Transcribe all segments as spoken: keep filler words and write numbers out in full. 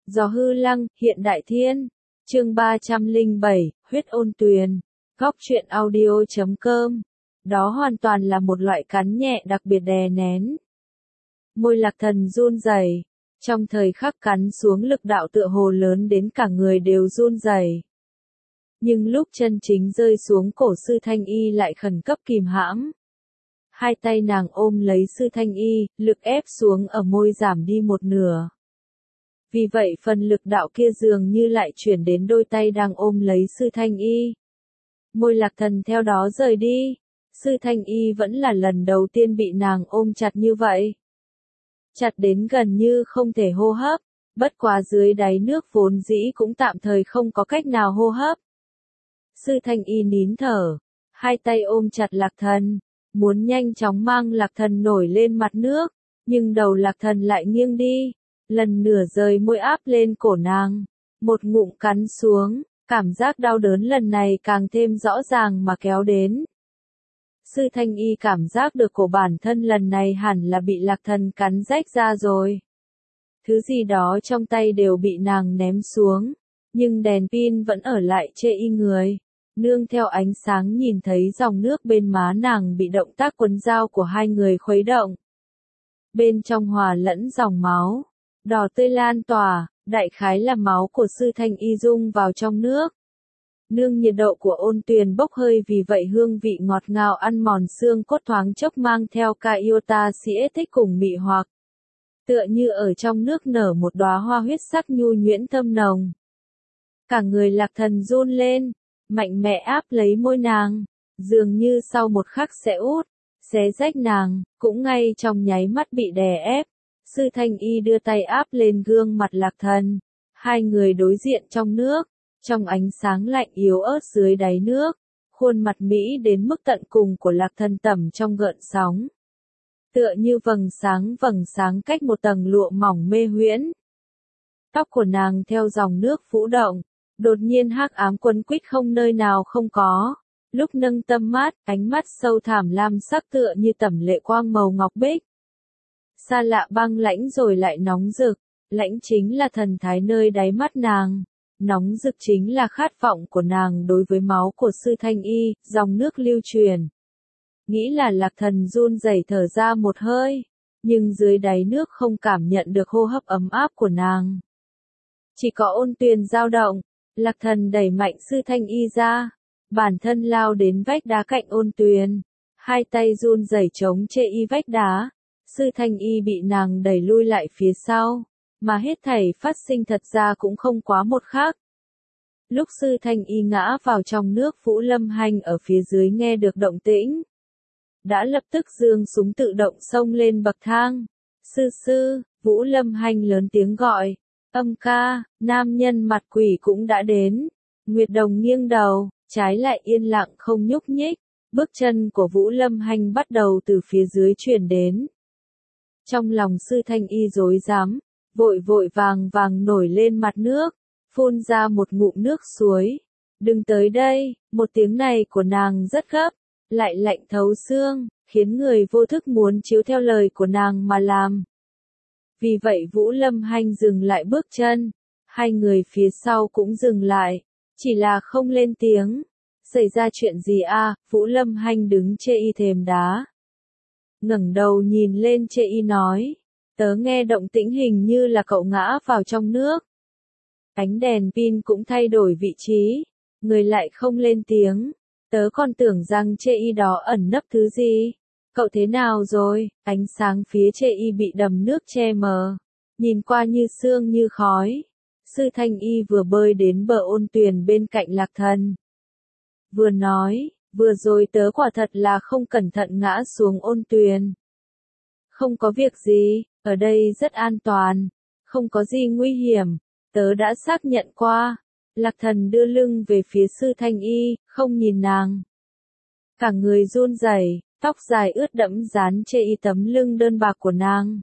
Gió hư lăng, hiện đại thiên. Chương ba trăm lẻ bảy, huyết ôn tuyền. Góc truyện audio chấm com. Đó hoàn toàn là một loại cắn nhẹ đặc biệt đè nén. Môi Lạc Thần run rẩy, trong thời khắc cắn xuống lực đạo tựa hồ lớn đến cả người đều run rẩy. Nhưng lúc chân chính rơi xuống cổ Sư Thanh Y lại khẩn cấp kìm hãm. Hai tay nàng ôm lấy Sư Thanh Y, lực ép xuống ở môi giảm đi một nửa. Vì vậy phần lực đạo kia dường như lại chuyển đến đôi tay đang ôm lấy Sư Thanh Y. Môi Lạc Thần theo đó rời đi. Sư Thanh Y vẫn là lần đầu tiên bị nàng ôm chặt như vậy. Chặt đến gần như không thể hô hấp, bất quá dưới đáy nước vốn dĩ cũng tạm thời không có cách nào hô hấp. Sư Thanh Y nín thở, hai tay ôm chặt Lạc Thần, muốn nhanh chóng mang Lạc Thần nổi lên mặt nước, nhưng đầu Lạc Thần lại nghiêng đi, lần nửa rời môi áp lên cổ nàng, một ngụm cắn xuống, cảm giác đau đớn lần này càng thêm rõ ràng mà kéo đến. Sư Thanh Y cảm giác được cổ bản thân lần này hẳn là bị Lạc Thần cắn rách ra rồi. Thứ gì đó trong tay đều bị nàng ném xuống, nhưng đèn pin vẫn ở lại chê y người. Nương theo ánh sáng nhìn thấy dòng nước bên má nàng bị động tác quấn dao của hai người khuấy động. Bên trong hòa lẫn dòng máu, đỏ tươi lan tỏa, đại khái là máu của Sư Thanh Y dung vào trong nước. Nương nhiệt độ của ôn tuyền bốc hơi vì vậy hương vị ngọt ngào ăn mòn xương cốt thoáng chốc mang theo ca iota si thích cùng mị hoặc. Tựa như ở trong nước nở một đóa hoa huyết sắc nhu nhuyễn thơm nồng. Cả người Lạc Thần run lên, mạnh mẽ áp lấy môi nàng, dường như sau một khắc sẽ út, xé rách nàng, cũng ngay trong nháy mắt bị đè ép. Sư Thanh Y đưa tay áp lên gương mặt Lạc Thần, hai người đối diện trong nước. Trong ánh sáng lạnh yếu ớt dưới đáy nước, khuôn mặt Mỹ đến mức tận cùng của Lạc Thần tẩm trong gợn sóng. Tựa như vầng sáng vầng sáng cách một tầng lụa mỏng mê huyễn. Tóc của nàng theo dòng nước vũ động, đột nhiên hắc ám quấn quýt không nơi nào không có. Lúc nâng tâm mắt, ánh mắt sâu thẳm lam sắc tựa như tẩm lệ quang màu ngọc bích. Xa lạ băng lãnh rồi lại nóng rực, lãnh chính là thần thái nơi đáy mắt nàng. Nóng rực chính là khát vọng của nàng đối với máu của Sư Thanh Y, dòng nước lưu truyền. Nghĩ là Lạc Thần run rẩy thở ra một hơi, nhưng dưới đáy nước không cảm nhận được hô hấp ấm áp của nàng. Chỉ có ôn tuyền dao động, Lạc Thần đẩy mạnh Sư Thanh Y ra, bản thân lao đến vách đá cạnh ôn tuyền, hai tay run rẩy chống chê y vách đá, Sư Thanh Y bị nàng đẩy lui lại phía sau. Mà hết thảy phát sinh thật ra cũng không quá một khắc. Lúc Sư Thanh Y ngã vào trong nước, Vũ Lâm Hanh ở phía dưới nghe được động tĩnh. Đã lập tức giương súng tự động xông lên bậc thang. Sư sư, Vũ Lâm Hanh lớn tiếng gọi. Âm ca, nam nhân mặt quỷ cũng đã đến. Nguyệt Đồng nghiêng đầu, trái lại yên lặng không nhúc nhích. Bước chân của Vũ Lâm Hanh bắt đầu từ phía dưới truyền đến. Trong lòng Sư Thanh Y rối rắm. Vội vội vàng vàng nổi lên mặt nước, phun ra một ngụm nước suối. Đừng tới đây, một tiếng này của nàng rất gấp, lại lạnh thấu xương, khiến người vô thức muốn chiếu theo lời của nàng mà làm. Vì vậy Vũ Lâm Hanh dừng lại bước chân, hai người phía sau cũng dừng lại, chỉ là không lên tiếng. Xảy ra chuyện gì à? Vũ Lâm Hanh đứng chê y thềm đá. Ngẩng đầu nhìn lên chê y nói. Tớ nghe động tĩnh hình như là cậu ngã vào trong nước. Ánh đèn pin cũng thay đổi vị trí, người lại không lên tiếng. Tớ còn tưởng rằng chê y đó ẩn nấp thứ gì. Cậu thế nào rồi? Ánh sáng phía chê y bị đầm nước che mờ, nhìn qua như sương như khói. Sư Thanh Y vừa bơi đến bờ ôn tuyền bên cạnh Lạc Thần. Vừa nói, vừa rồi tớ quả thật là không cẩn thận ngã xuống ôn tuyền. Không có việc gì. Ở đây rất an toàn, không có gì nguy hiểm, tớ đã xác nhận qua. Lạc Thần đưa lưng về phía Sư Thanh Y, không nhìn nàng. Cả người run rẩy, tóc dài ướt đẫm dán chê y tấm lưng đơn bạc của nàng.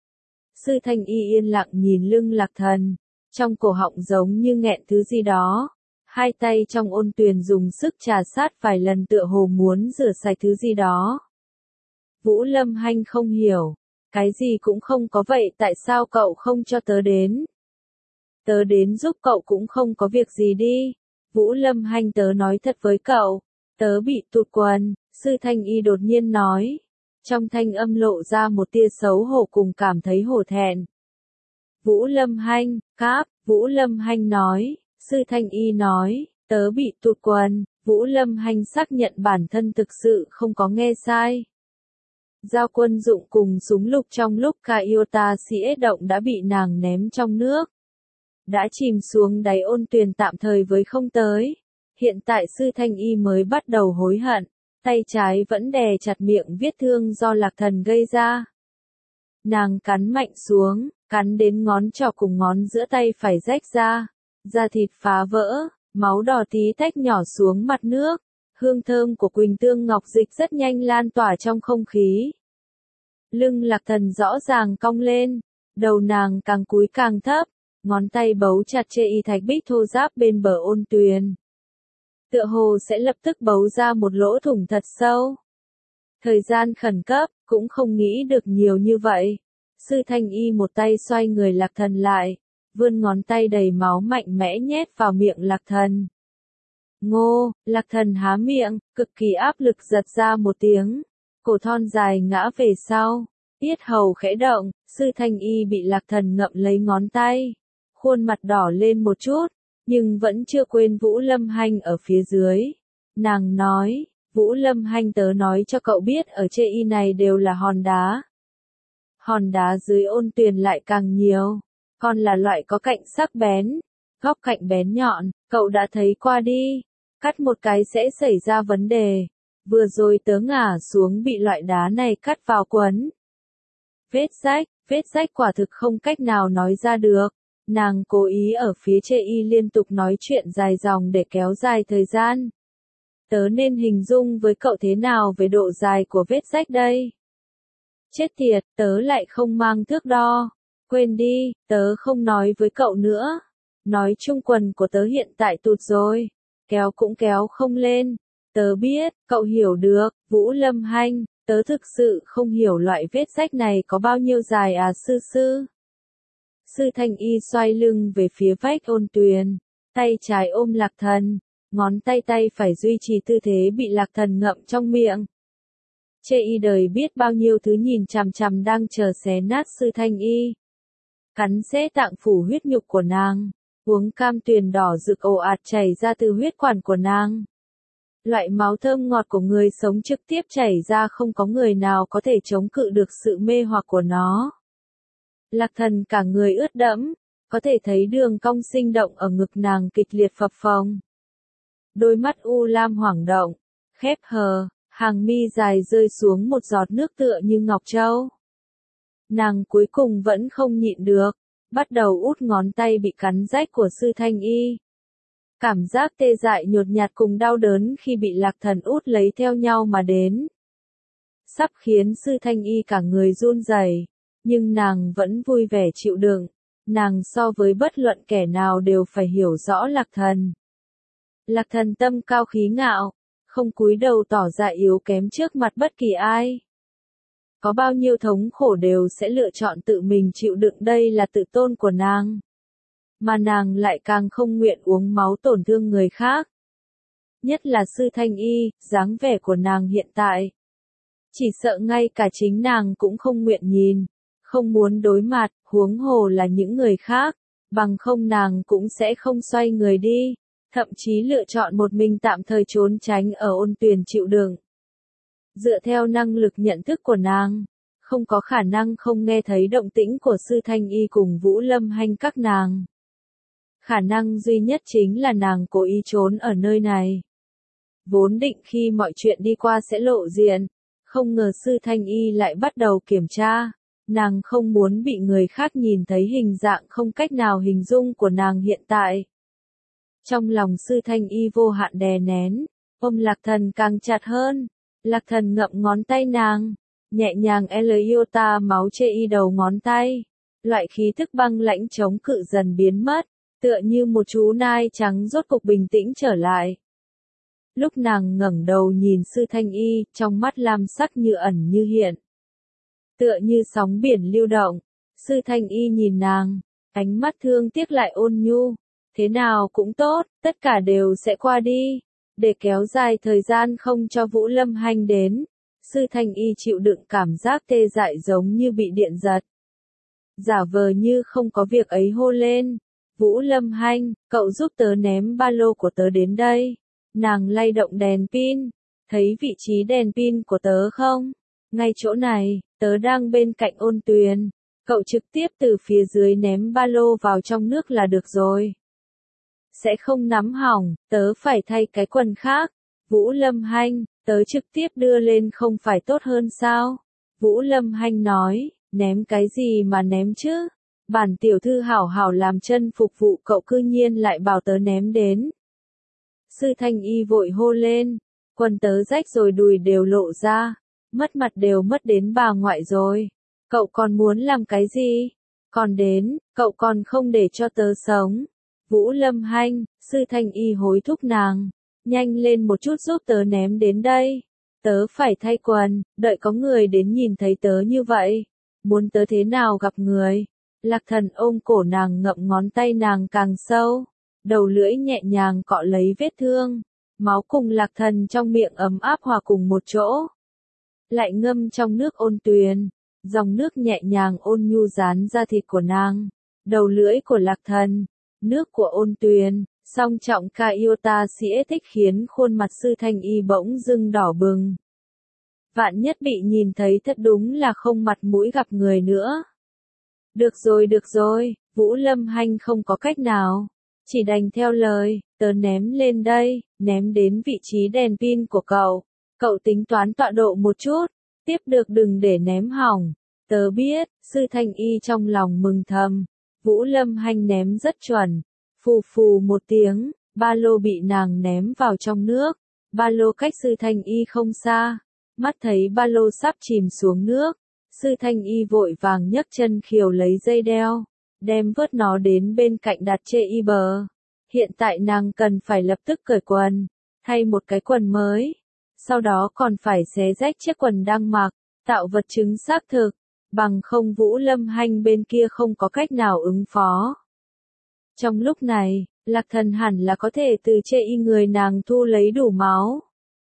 Sư Thanh Y yên lặng nhìn lưng Lạc Thần, trong cổ họng giống như nghẹn thứ gì đó. Hai tay trong ôn tuyền dùng sức trà sát vài lần tựa hồ muốn rửa sạch thứ gì đó. Vũ Lâm Hanh không hiểu. Cái gì cũng không có vậy tại sao cậu không cho tớ đến? Tớ đến giúp cậu cũng không có việc gì đi. Vũ Lâm Hanh, tớ nói thật với cậu, tớ bị tụt quần, Sư Thanh Y đột nhiên nói. Trong thanh âm lộ ra một tia xấu hổ cùng cảm thấy hổ thẹn. Vũ Lâm Hanh, cáp, Vũ Lâm Hanh nói, Sư Thanh Y nói, tớ bị tụt quần, Vũ Lâm Hanh xác nhận bản thân thực sự không có nghe sai. Dao quân dụng cùng súng lục trong lúc Kaiota Siết động đã bị nàng ném trong nước. Đã chìm xuống đáy ôn tuyền tạm thời với không tới. Hiện tại Sư Thanh Y mới bắt đầu hối hận, tay trái vẫn đè chặt miệng vết thương do Lạc Thần gây ra. Nàng cắn mạnh xuống, cắn đến ngón trỏ cùng ngón giữa tay phải rách ra, da thịt phá vỡ, máu đỏ tí tách nhỏ xuống mặt nước. Hương thơm của Quỳnh Tương Ngọc Dịch rất nhanh lan tỏa trong không khí. Lưng Lạc Thần rõ ràng cong lên, đầu nàng càng cúi càng thấp, ngón tay bấu chặt chê y thạch bích thô ráp bên bờ ôn tuyền. Tựa hồ sẽ lập tức bấu ra một lỗ thủng thật sâu. Thời gian khẩn cấp, cũng không nghĩ được nhiều như vậy. Sư Thanh Y một tay xoay người Lạc Thần lại, vươn ngón tay đầy máu mạnh mẽ nhét vào miệng Lạc Thần. Ngô, Lạc Thần há miệng, cực kỳ áp lực giật ra một tiếng, cổ thon dài ngã về sau, yết hầu khẽ động, Sư Thanh Y bị Lạc Thần ngậm lấy ngón tay, khuôn mặt đỏ lên một chút, nhưng vẫn chưa quên Vũ Lâm Hanh ở phía dưới. Nàng nói, Vũ Lâm Hanh, tớ nói cho cậu biết ở chê y này đều là hòn đá. Hòn đá dưới ôn tuyền lại càng nhiều, còn là loại có cạnh sắc bén, góc cạnh bén nhọn, cậu đã thấy qua đi, cắt một cái sẽ xảy ra vấn đề. Vừa rồi tớ ngả xuống bị loại đá này cắt vào quấn. Vết rách, vết rách quả thực không cách nào nói ra được. Nàng cố ý ở phía chê y liên tục nói chuyện dài dòng để kéo dài thời gian. Tớ nên hình dung với cậu thế nào về độ dài của vết rách đây? Chết tiệt, tớ lại không mang thước đo. Quên đi, tớ không nói với cậu nữa. Nói chung quần của tớ hiện tại tụt rồi. Kéo cũng kéo không lên. Tớ biết, cậu hiểu được, Vũ Lâm Hanh, tớ thực sự không hiểu loại vết rách này có bao nhiêu dài à sư sư. Sư Thanh Y xoay lưng về phía vách ôn tuyền, tay trái ôm Lạc Thần, ngón tay tay phải duy trì tư thế bị Lạc Thần ngậm trong miệng. Chê y đời biết bao nhiêu thứ nhìn chằm chằm đang chờ xé nát Sư Thanh Y. Cắn xé tạng phủ huyết nhục của nàng, uống cam tuyền đỏ rực ồ ạt chảy ra từ huyết quản của nàng. Loại máu thơm ngọt của người sống trực tiếp chảy ra, không có người nào có thể chống cự được sự mê hoặc của nó. Lạc Thần cả người ướt đẫm, có thể thấy đường cong sinh động ở ngực nàng kịch liệt phập phồng. Đôi mắt u lam hoảng động, khép hờ, hàng mi dài rơi xuống một giọt nước tựa như ngọc châu. Nàng cuối cùng vẫn không nhịn được, bắt đầu út ngón tay bị cắn rách của Sư Thanh Y. Cảm giác tê dại nhột nhạt cùng đau đớn khi bị Lạc Thần út lấy theo nhau mà đến. Sắp khiến Sư Thanh Y cả người run rẩy, nhưng nàng vẫn vui vẻ chịu đựng. Nàng so với bất luận kẻ nào đều phải hiểu rõ Lạc Thần. Lạc Thần tâm cao khí ngạo, không cúi đầu tỏ ra yếu kém trước mặt bất kỳ ai. Có bao nhiêu thống khổ đều sẽ lựa chọn tự mình chịu đựng, đây là tự tôn của nàng. Mà nàng lại càng không nguyện uống máu tổn thương người khác. Nhất là Sư Thanh Y, dáng vẻ của nàng hiện tại. Chỉ sợ ngay cả chính nàng cũng không nguyện nhìn, không muốn đối mặt, huống hồ là những người khác, bằng không nàng cũng sẽ không xoay người đi, thậm chí lựa chọn một mình tạm thời trốn tránh ở ôn tuyền chịu đựng. Dựa theo năng lực nhận thức của nàng, không có khả năng không nghe thấy động tĩnh của Sư Thanh Y cùng Vũ Lâm Hanh các nàng. Khả năng duy nhất chính là nàng cố ý trốn ở nơi này. Vốn định khi mọi chuyện đi qua sẽ lộ diện, không ngờ Sư Thanh Y lại bắt đầu kiểm tra. Nàng không muốn bị người khác nhìn thấy hình dạng không cách nào hình dung của nàng hiện tại. Trong lòng Sư Thanh Y vô hạn đè nén, ôm Lạc Thần càng chặt hơn. Lạc Thần ngậm ngón tay nàng, nhẹ nhàng Eliota máu chê y đầu ngón tay. Loại khí thức băng lãnh chống cự dần biến mất, tựa như một chú nai trắng rốt cục bình tĩnh trở lại. Lúc nàng ngẩng đầu nhìn Sư Thanh Y, trong mắt lam sắc như ẩn như hiện. Tựa như sóng biển lưu động, Sư Thanh Y nhìn nàng, ánh mắt thương tiếc lại ôn nhu. Thế nào cũng tốt, tất cả đều sẽ qua đi. Để kéo dài thời gian không cho Vũ Lâm Hanh đến, Sư Thanh Y chịu đựng cảm giác tê dại giống như bị điện giật. Giả vờ như không có việc ấy hô lên. Vũ Lâm Hanh, cậu giúp tớ ném ba lô của tớ đến đây. Nàng lay động đèn pin. Thấy vị trí đèn pin của tớ không? Ngay chỗ này, tớ đang bên cạnh Ôn Tuyền. Cậu trực tiếp từ phía dưới ném ba lô vào trong nước là được rồi. Sẽ không nắm hỏng, tớ phải thay cái quần khác. Vũ Lâm Hanh, tớ trực tiếp đưa lên không phải tốt hơn sao? Vũ Lâm Hanh nói, ném cái gì mà ném chứ? Bản tiểu thư hảo hảo làm chân phục vụ cậu cư nhiên lại bảo tớ ném đến. Sư Thanh Y vội hô lên, quần tớ rách rồi đùi đều lộ ra, mất mặt đều mất đến bà ngoại rồi. Cậu còn muốn làm cái gì? Còn đến, cậu còn không để cho tớ sống. Vũ Lâm Hanh, Sư Thanh Y hối thúc nàng, nhanh lên một chút giúp tớ ném đến đây. Tớ phải thay quần, đợi có người đến nhìn thấy tớ như vậy. Muốn tớ thế nào gặp người? Lạc Thần ôm cổ nàng ngậm ngón tay nàng càng sâu, đầu lưỡi nhẹ nhàng cọ lấy vết thương, máu cùng Lạc Thần trong miệng ấm áp hòa cùng một chỗ. Lại ngâm trong nước Ôn Tuyền, dòng nước nhẹ nhàng ôn nhu dán ra thịt của nàng, đầu lưỡi của Lạc Thần, nước của Ôn Tuyền, song trọng ca yêu ta sĩ thích khiến khuôn mặt Sư Thanh Y bỗng dưng đỏ bừng. Vạn nhất bị nhìn thấy thật đúng là không mặt mũi gặp người nữa. Được rồi được rồi, Vũ Lâm Hanh không có cách nào. Chỉ đành theo lời, tớ ném lên đây, ném đến vị trí đèn pin của cậu. Cậu tính toán tọa độ một chút, tiếp được đừng để ném hỏng. Tớ biết, Sư Thanh Y trong lòng mừng thầm. Vũ Lâm Hanh ném rất chuẩn. Phù phù một tiếng, ba lô bị nàng ném vào trong nước. Ba lô cách Sư Thanh Y không xa. Mắt thấy ba lô sắp chìm xuống nước. Sư Thanh Y vội vàng nhấc chân khiều lấy dây đeo, đem vớt nó đến bên cạnh đặt chê y bờ. Hiện tại nàng cần phải lập tức cởi quần, thay một cái quần mới. Sau đó còn phải xé rách chiếc quần đang mặc, tạo vật chứng xác thực, bằng không Vũ Lâm Hanh bên kia không có cách nào ứng phó. Trong lúc này, Lạc Thần hẳn là có thể từ chê y người nàng thu lấy đủ máu.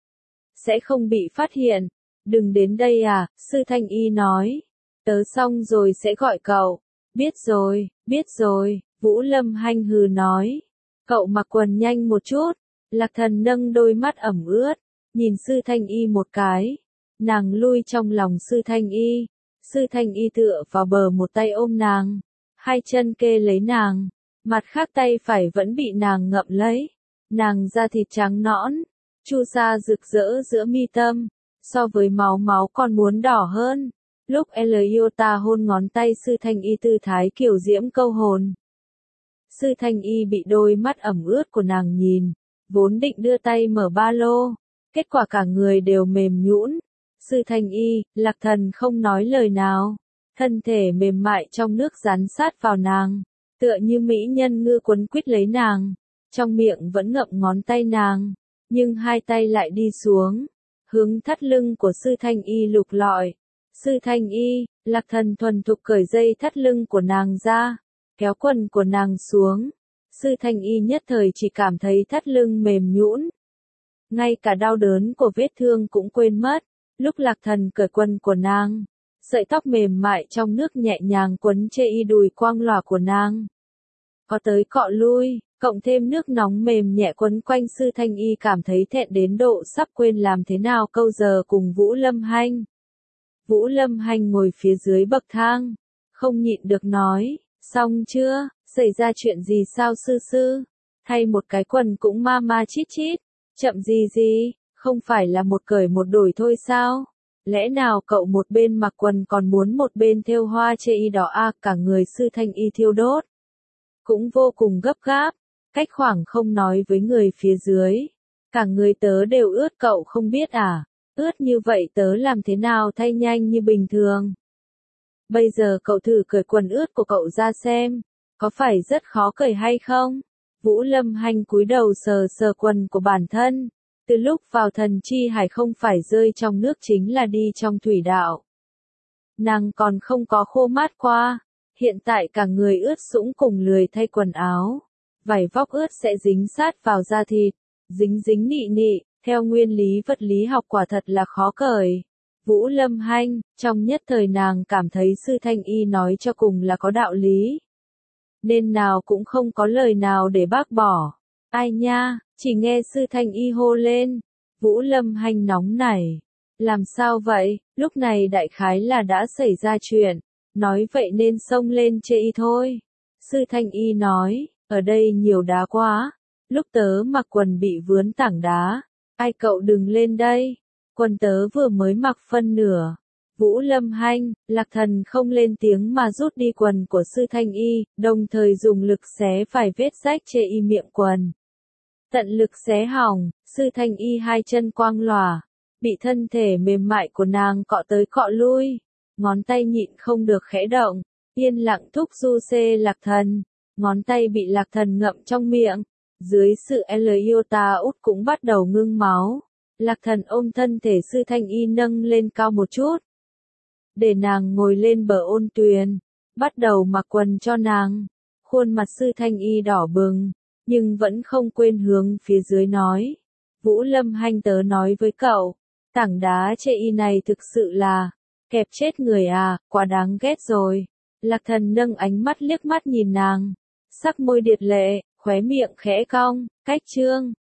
Sẽ không bị phát hiện. Đừng đến đây à, Sư Thanh Y nói. Tớ xong rồi sẽ gọi cậu. Biết rồi, biết rồi, Vũ Lâm Hanh hừ nói. Cậu mặc quần nhanh một chút. Lạc Thần nâng đôi mắt ẩm ướt, nhìn Sư Thanh Y một cái. Nàng lui trong lòng Sư Thanh Y. Sư Thanh Y tựa vào bờ một tay ôm nàng, hai chân kê lấy nàng, mặt khác tay phải vẫn bị nàng ngậm lấy. Nàng da thịt trắng nõn, chu sa rực rỡ giữa mi tâm. So với máu máu còn muốn đỏ hơn. Lúc Eliota hôn ngón tay Sư Thanh Y tư thái kiểu diễm câu hồn. Sư Thanh Y bị đôi mắt ẩm ướt của nàng nhìn, vốn định đưa tay mở ba lô, kết quả cả người đều mềm nhũn. Sư Thanh Y, Lạc Thần không nói lời nào, thân thể mềm mại trong nước dán sát vào nàng, tựa như mỹ nhân ngư quấn quýt lấy nàng, trong miệng vẫn ngậm ngón tay nàng, nhưng hai tay lại đi xuống. Hướng thắt lưng của Sư Thanh Y lục lọi. Sư Thanh Y, Lạc Thần thuần thục cởi dây thắt lưng của nàng ra, kéo quần của nàng xuống. Sư Thanh Y nhất thời chỉ cảm thấy thắt lưng mềm nhũn. Ngay cả đau đớn của vết thương cũng quên mất. Lúc Lạc Thần cởi quần của nàng, sợi tóc mềm mại trong nước nhẹ nhàng quấn chê y đùi quang lòa của nàng. Có tới cọ lui. Cộng thêm nước nóng mềm nhẹ quấn quanh Sư Thanh Y cảm thấy thẹn đến độ sắp quên làm thế nào câu giờ cùng Vũ Lâm Hanh. Vũ Lâm Hanh ngồi phía dưới bậc thang, không nhịn được nói, xong chưa, xảy ra chuyện gì sao sư sư, thay một cái quần cũng ma ma chít chít, chậm gì gì, không phải là một cởi một đổi thôi sao, lẽ nào cậu một bên mặc quần còn muốn một bên thêu hoa chê y đỏ à, cả người Sư Thanh Y thiêu đốt. Cũng vô cùng gấp gáp. Cách khoảng không nói với người phía dưới. Cả người tớ đều ướt cậu không biết à, ướt như vậy tớ làm thế nào thay nhanh như bình thường. Bây giờ cậu thử cởi quần ướt của cậu ra xem, có phải rất khó cởi hay không? Vũ Lâm Hanh cúi đầu sờ sờ quần của bản thân, từ lúc vào thần chi hải không phải rơi trong nước chính là đi trong thủy đạo. Nàng còn không có khô mát qua, Hiện tại cả người ướt sũng cùng lười thay quần áo. Vải vóc ướt sẽ dính sát vào da thịt, dính dính nị nị, theo nguyên lý vật lý học quả thật là khó cởi. Vũ Lâm Hanh, trong nhất thời nàng cảm thấy Sư Thanh Y nói cho cùng là có đạo lý. Nên nào cũng không có lời nào để bác bỏ. Ai nha, chỉ nghe Sư Thanh Y hô lên. Vũ Lâm Hanh nóng nảy. Làm sao vậy, lúc này đại khái là đã xảy ra chuyện. Nói vậy nên xông lên chê y thôi. Sư Thanh Y nói, ở đây nhiều đá quá. Lúc tớ mặc quần bị vướng tảng đá. Ai cậu đừng lên đây. Quần tớ vừa mới mặc phân nửa. Vũ Lâm Hanh, Lạc Thần không lên tiếng mà rút đi quần của Sư Thanh Y, đồng thời dùng lực xé vài vết rách chê y miệng quần. Tận lực xé hỏng, Sư Thanh Y hai chân quang lòa, bị thân thể mềm mại của nàng cọ tới cọ lui, ngón tay nhịn không được khẽ động, yên lặng thúc du xê Lạc Thần, ngón tay bị Lạc Thần ngậm trong miệng, dưới sự L iota út cũng bắt đầu ngưng máu. Lạc Thần ôm thân thể Sư Thanh Y nâng lên cao một chút, để nàng ngồi lên bờ ôn tuyền, bắt đầu mặc quần cho nàng. Khuôn mặt Sư Thanh Y đỏ bừng, nhưng vẫn không quên hướng phía dưới nói. Vũ Lâm Hanh tớ nói với cậu, tảng đá chê y này thực sự là, kẹp chết người à, quá đáng ghét rồi. Lạc Thần nâng ánh mắt liếc mắt nhìn nàng, sắc môi điệt lệ, khóe miệng khẽ cong, cách trương.